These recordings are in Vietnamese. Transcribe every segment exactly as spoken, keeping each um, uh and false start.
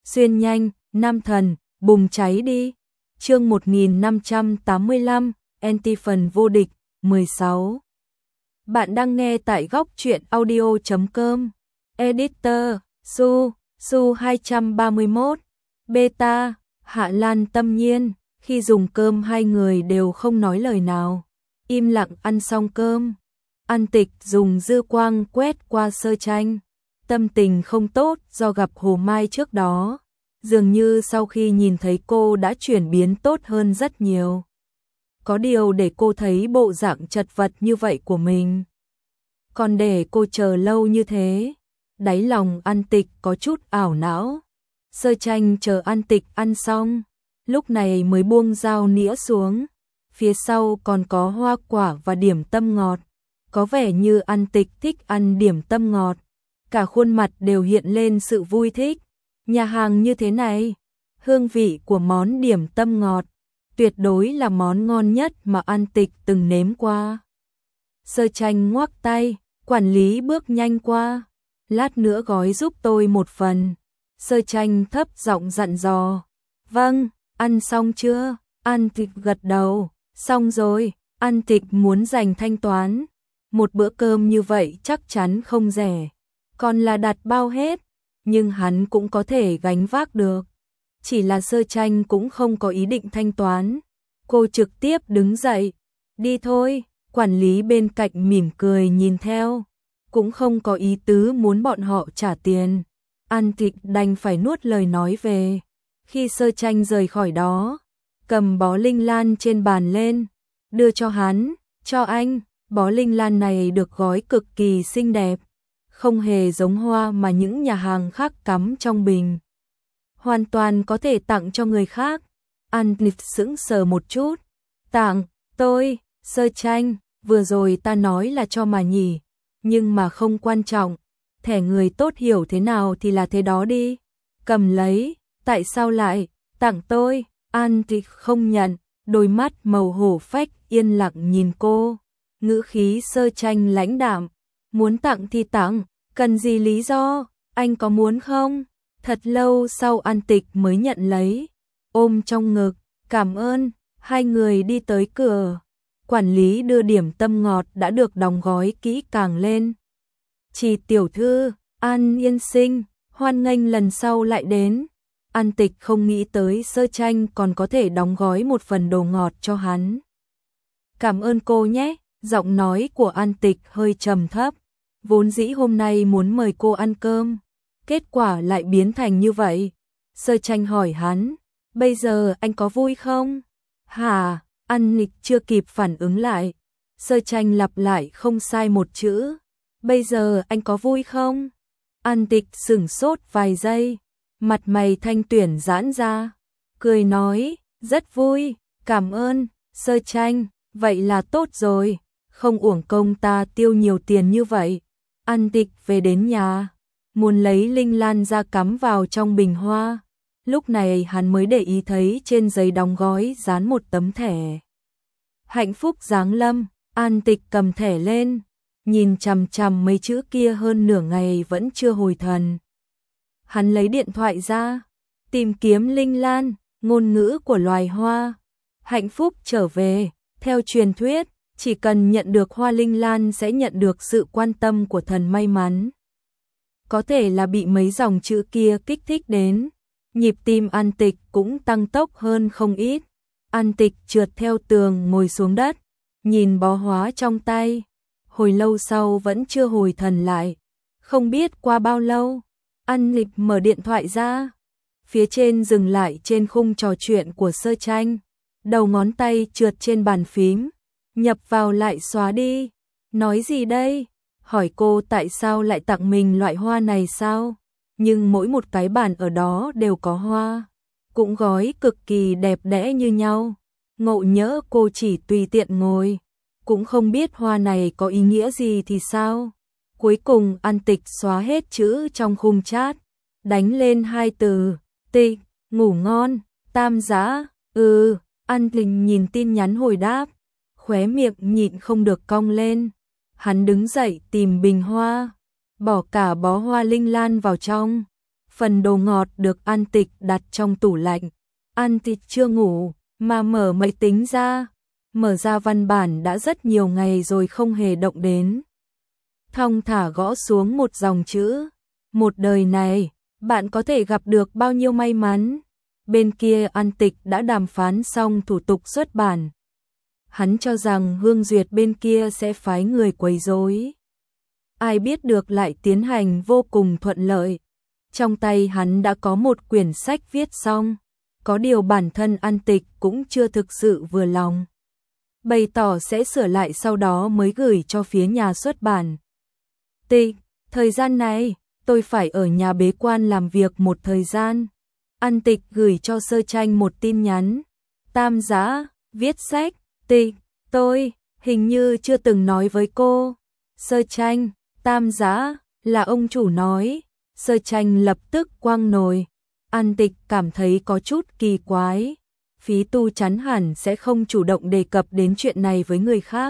xuyên nhanh, nam thần, bùng cháy đi. Chương một nghìn năm trăm tám mươi lăm, Anti phần vô địch, mười sáu. Bạn đang nghe tại góc truyện audio chấm com. Editor, Su, Su hai trăm ba mươi mốt. Beta, Hạ Lan Tâm Nhiên. Khi dùng cơm hai người đều không nói lời nào. Im lặng ăn xong cơm. An Tịch dùng dư quang quét qua Sơ Tranh. Tâm tình không tốt do gặp Hồ Mai trước đó. Dường như sau khi nhìn thấy cô đã chuyển biến tốt hơn rất nhiều. Có điều để cô thấy bộ dạng chật vật như vậy của mình. Còn để cô chờ lâu như thế. Đáy lòng An Tịch có chút ảo não. Sơ Tranh chờ An Tịch ăn xong. Lúc này mới buông dao nĩa xuống. Phía sau còn có hoa quả và điểm tâm ngọt. Có vẻ như An Tịch thích ăn điểm tâm ngọt. Cả khuôn mặt đều hiện lên sự vui thích. Nhà hàng như thế này, hương vị của món điểm tâm ngọt, tuyệt đối là món ngon nhất mà An Tịch từng nếm qua. Sơ Tranh ngoắc tay, quản lý bước nhanh qua. Lát nữa gói giúp tôi một phần. Sơ Tranh thấp giọng dặn dò. Vâng, ăn xong chưa? An Tịch gật đầu. Xong rồi. An Tịch muốn dành thanh toán. Một bữa cơm như vậy chắc chắn không rẻ. Còn là đặt bao hết. Nhưng hắn cũng có thể gánh vác được. Chỉ là Sơ Tranh cũng không có ý định thanh toán. Cô trực tiếp đứng dậy. Đi thôi. Quản lý bên cạnh mỉm cười nhìn theo. Cũng không có ý tứ muốn bọn họ trả tiền. An Tịch đành phải nuốt lời nói về. Khi Sơ Tranh rời khỏi đó, cầm bó linh lan trên bàn lên, đưa cho hắn, cho anh. Bó linh lan này được gói cực kỳ xinh đẹp, không hề giống hoa mà những nhà hàng khác cắm trong bình. Hoàn toàn có thể tặng cho người khác. An Tịch sững sờ một chút. Tặng, tôi, Sơ Tranh, vừa rồi ta nói là cho mà nhỉ, nhưng mà không quan trọng. Thẻ người tốt hiểu thế nào thì là thế đó đi. Cầm lấy, tại sao lại tặng tôi? An Tịch không nhận, đôi mắt màu hổ phách yên lặng nhìn cô. Ngữ khí Sơ Tranh lãnh đạm. Muốn tặng thì tặng, cần gì lý do, anh có muốn không? Thật lâu sau An Tịch mới nhận lấy, ôm trong ngực, cảm ơn. Hai người đi tới cửa. Quản lý đưa điểm tâm ngọt đã được đóng gói kỹ càng lên. Chỉ tiểu thư, An Yên Sinh, hoan nghênh lần sau lại đến. An Tịch không nghĩ tới Sơ Tranh còn có thể đóng gói một phần đồ ngọt cho hắn. Cảm ơn cô nhé. Giọng nói của An Tịch hơi trầm thấp. Vốn dĩ hôm nay muốn mời cô ăn cơm, kết quả lại biến thành như vậy. Sơ Tranh hỏi hắn, bây giờ anh có vui không? Hả? An Tịch chưa kịp phản ứng lại. Sơ Tranh lặp lại không sai một chữ. Bây giờ anh có vui không? An Tịch sửng sốt vài giây, mặt mày thanh tuyển giãn ra, cười nói, rất vui, cảm ơn. Sơ Tranh, vậy là tốt rồi. Không uổng công ta tiêu nhiều tiền như vậy. An Tịch về đến nhà, muốn lấy linh lan ra cắm vào trong bình hoa. Lúc này hắn mới để ý thấy trên giấy đóng gói dán một tấm thẻ. Hạnh phúc giáng lâm. An Tịch cầm thẻ lên, nhìn chằm chằm mấy chữ kia hơn nửa ngày vẫn chưa hồi thần. Hắn lấy điện thoại ra, tìm kiếm linh lan, ngôn ngữ của loài hoa. Hạnh phúc trở về, theo truyền thuyết, chỉ cần nhận được hoa linh lan sẽ nhận được sự quan tâm của thần may mắn. Có thể là bị mấy dòng chữ kia kích thích đến, nhịp tim An Tịch cũng tăng tốc hơn không ít. An Tịch trượt theo tường ngồi xuống đất, nhìn bó hoa trong tay. Hồi lâu sau vẫn chưa hồi thần lại. Không biết qua bao lâu, An Tịch mở điện thoại ra. Phía trên dừng lại trên khung trò chuyện của Sơ Tranh. Đầu ngón tay trượt trên bàn phím. Nhập vào lại xóa đi. Nói gì đây? Hỏi cô tại sao lại tặng mình loại hoa này sao? Nhưng mỗi một cái bàn ở đó đều có hoa, cũng gói cực kỳ đẹp đẽ như nhau. Ngộ nhỡ cô chỉ tùy tiện ngồi, cũng không biết hoa này có ý nghĩa gì thì sao? Cuối cùng An Tịch xóa hết chữ trong khung chat, đánh lên hai từ, Tịch, ngủ ngon, tam giá. Ừ. An Tịch nhìn tin nhắn hồi đáp, khóe miệng nhịn không được cong lên. Hắn đứng dậy tìm bình hoa, bỏ cả bó hoa linh lan vào trong, Phần đồ ngọt được An Tịch đặt trong tủ lạnh. An Tịch chưa ngủ, mà mở máy tính ra. Mở ra văn bản đã rất nhiều ngày rồi không hề động đến. Thong thả gõ xuống một dòng chữ. Một đời này, bạn có thể gặp được bao nhiêu may mắn. Bên kia An Tịch đã đàm phán xong thủ tục xuất bản. Hắn cho rằng Hương Duyệt bên kia sẽ phái người quấy rối. Ai biết được lại tiến hành vô cùng thuận lợi. Trong tay hắn đã có một quyển sách viết xong. Có điều bản thân An Tịch cũng chưa thực sự vừa lòng. Bày tỏ sẽ sửa lại sau đó mới gửi cho phía nhà xuất bản. Tịch, thời gian này, tôi phải ở nhà bế quan làm việc một thời gian. An Tịch gửi cho Sơ Tranh một tin nhắn. Tam Giã, viết sách. Tịch, tôi, hình như chưa từng nói với cô. Sơ Tranh, Tam Giã, là ông chủ nói. Sơ Tranh lập tức quăng nồi. An Tịch cảm thấy có chút kỳ quái. Phí Tu chắn hẳn sẽ không chủ động đề cập đến chuyện này với người khác.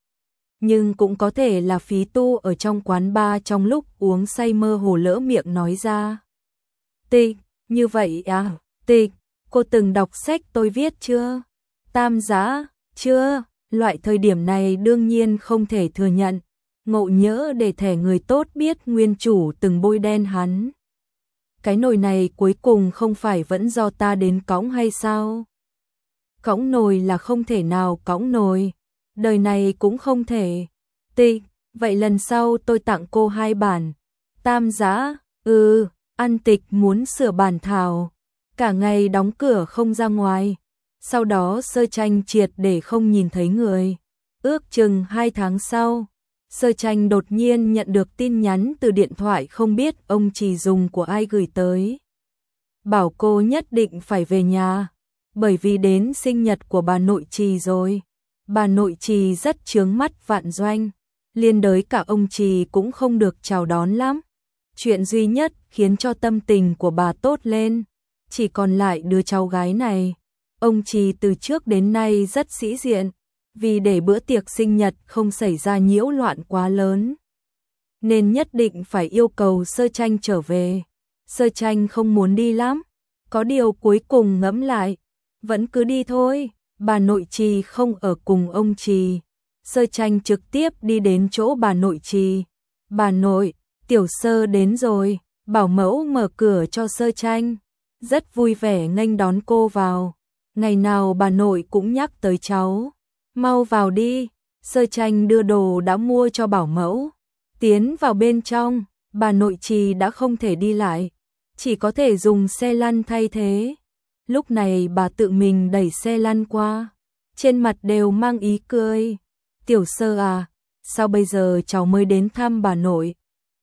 Nhưng cũng có thể là Phí Tu ở trong quán bar trong lúc uống say mơ hồ lỡ miệng nói ra. Tịch, như vậy à? Tịch, cô từng đọc sách tôi viết chưa? Tam Giã, chưa, loại thời điểm này đương nhiên không thể thừa nhận. Ngộ nhỡ để thẻ người tốt biết nguyên chủ từng bôi đen hắn. Cái nồi này cuối cùng không phải vẫn do ta đến cõng hay sao? Cõng nồi là không thể nào cõng nồi. Đời này cũng không thể. Tịch, vậy lần sau tôi tặng cô hai bản. Tam Giã, ừ, An Tịch muốn sửa bản thảo. Cả ngày đóng cửa không ra ngoài. Sau đó Sơ Tranh triệt để không nhìn thấy người. Ước chừng hai tháng sau, Sơ Tranh đột nhiên nhận được tin nhắn từ điện thoại không biết ông Trì dùng của ai gửi tới. Bảo cô nhất định phải về nhà, bởi vì đến sinh nhật của bà nội Trì rồi. Bà nội Trì rất chướng mắt Vạn Doanh, liên đới cả ông Trì cũng không được chào đón lắm. Chuyện duy nhất khiến cho tâm tình của bà tốt lên, chỉ còn lại đứa cháu gái này. Ông Trì từ trước đến nay rất sĩ diện, vì để bữa tiệc sinh nhật không xảy ra nhiễu loạn quá lớn, nên nhất định phải yêu cầu Sơ Tranh trở về. Sơ Tranh không muốn đi lắm, có điều cuối cùng ngẫm lại, vẫn cứ đi thôi. Bà nội Trì không ở cùng ông Trì. Sơ Tranh trực tiếp đi đến chỗ bà nội Trì. Bà nội, Tiểu Sơ đến rồi. Bảo mẫu mở cửa cho Sơ Tranh, rất vui vẻ nghênh đón cô vào. Ngày nào bà nội cũng nhắc tới cháu. Mau vào đi. Sơ Tranh đưa đồ đã mua cho bảo mẫu. Tiến vào bên trong, bà nội Trì đã không thể đi lại, chỉ có thể dùng xe lăn thay thế. Lúc này bà tự mình đẩy xe lăn qua, trên mặt đều mang ý cười. Tiểu Sơ à, sao bây giờ cháu mới đến thăm bà nội?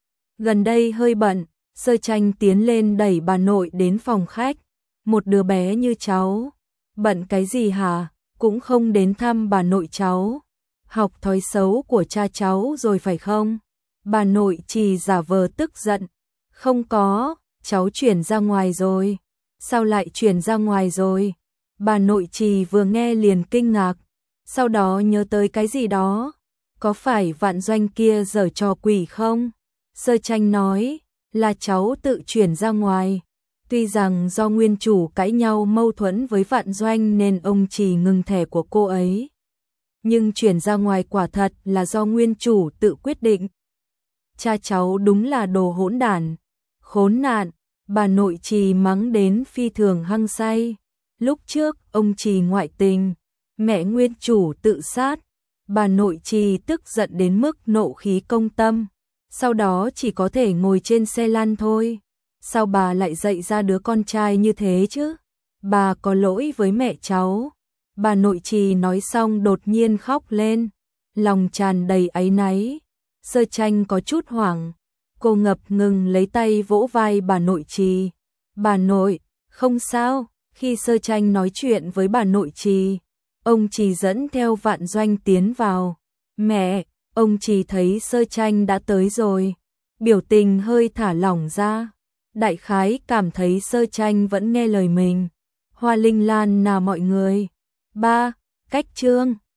Gần đây hơi bận. Sơ Tranh tiến lên đẩy bà nội đến phòng khách. Một đứa bé như cháu, bận cái gì hả? Cũng không đến thăm bà nội cháu. Học thói xấu của cha cháu rồi phải không? Bà nội Trì giả vờ tức giận. Không có, cháu chuyển ra ngoài rồi. Sao lại chuyển ra ngoài rồi? Bà nội Trì vừa nghe liền kinh ngạc, sau đó nhớ tới cái gì đó. Có phải Vạn Doanh kia giở trò quỷ không? Sơ Tranh nói, là cháu tự chuyển ra ngoài. Tuy rằng do nguyên chủ cãi nhau mâu thuẫn với Vạn Doanh nên ông Trì ngừng thẻ của cô ấy, nhưng chuyển ra ngoài quả thật là do nguyên chủ tự quyết định. Cha cháu đúng là đồ hỗn đản, khốn nạn. Bà nội Trì mắng đến phi thường hăng say. Lúc trước ông Trì ngoại tình, mẹ nguyên chủ tự sát. Bà nội Trì tức giận đến mức nộ khí công tâm, sau đó chỉ có thể ngồi trên xe lăn thôi. Sao bà lại dạy ra đứa con trai như thế chứ? Bà có lỗi với mẹ cháu. Bà nội Trì nói xong đột nhiên khóc lên, lòng tràn đầy áy náy. Sơ Tranh có chút hoảng, cô ngập ngừng lấy tay vỗ vai bà nội Trì. Bà nội, không sao. Khi Sơ Tranh nói chuyện với bà nội Trì, ông Trì dẫn theo Vạn Doanh tiến vào. Mẹ, ông Trì thấy Sơ Tranh đã tới rồi, biểu tình hơi thả lỏng ra. Đại khái cảm thấy Sơ Tranh vẫn nghe lời mình. Hoa Linh Lan nào mọi người. Ba, cách chương.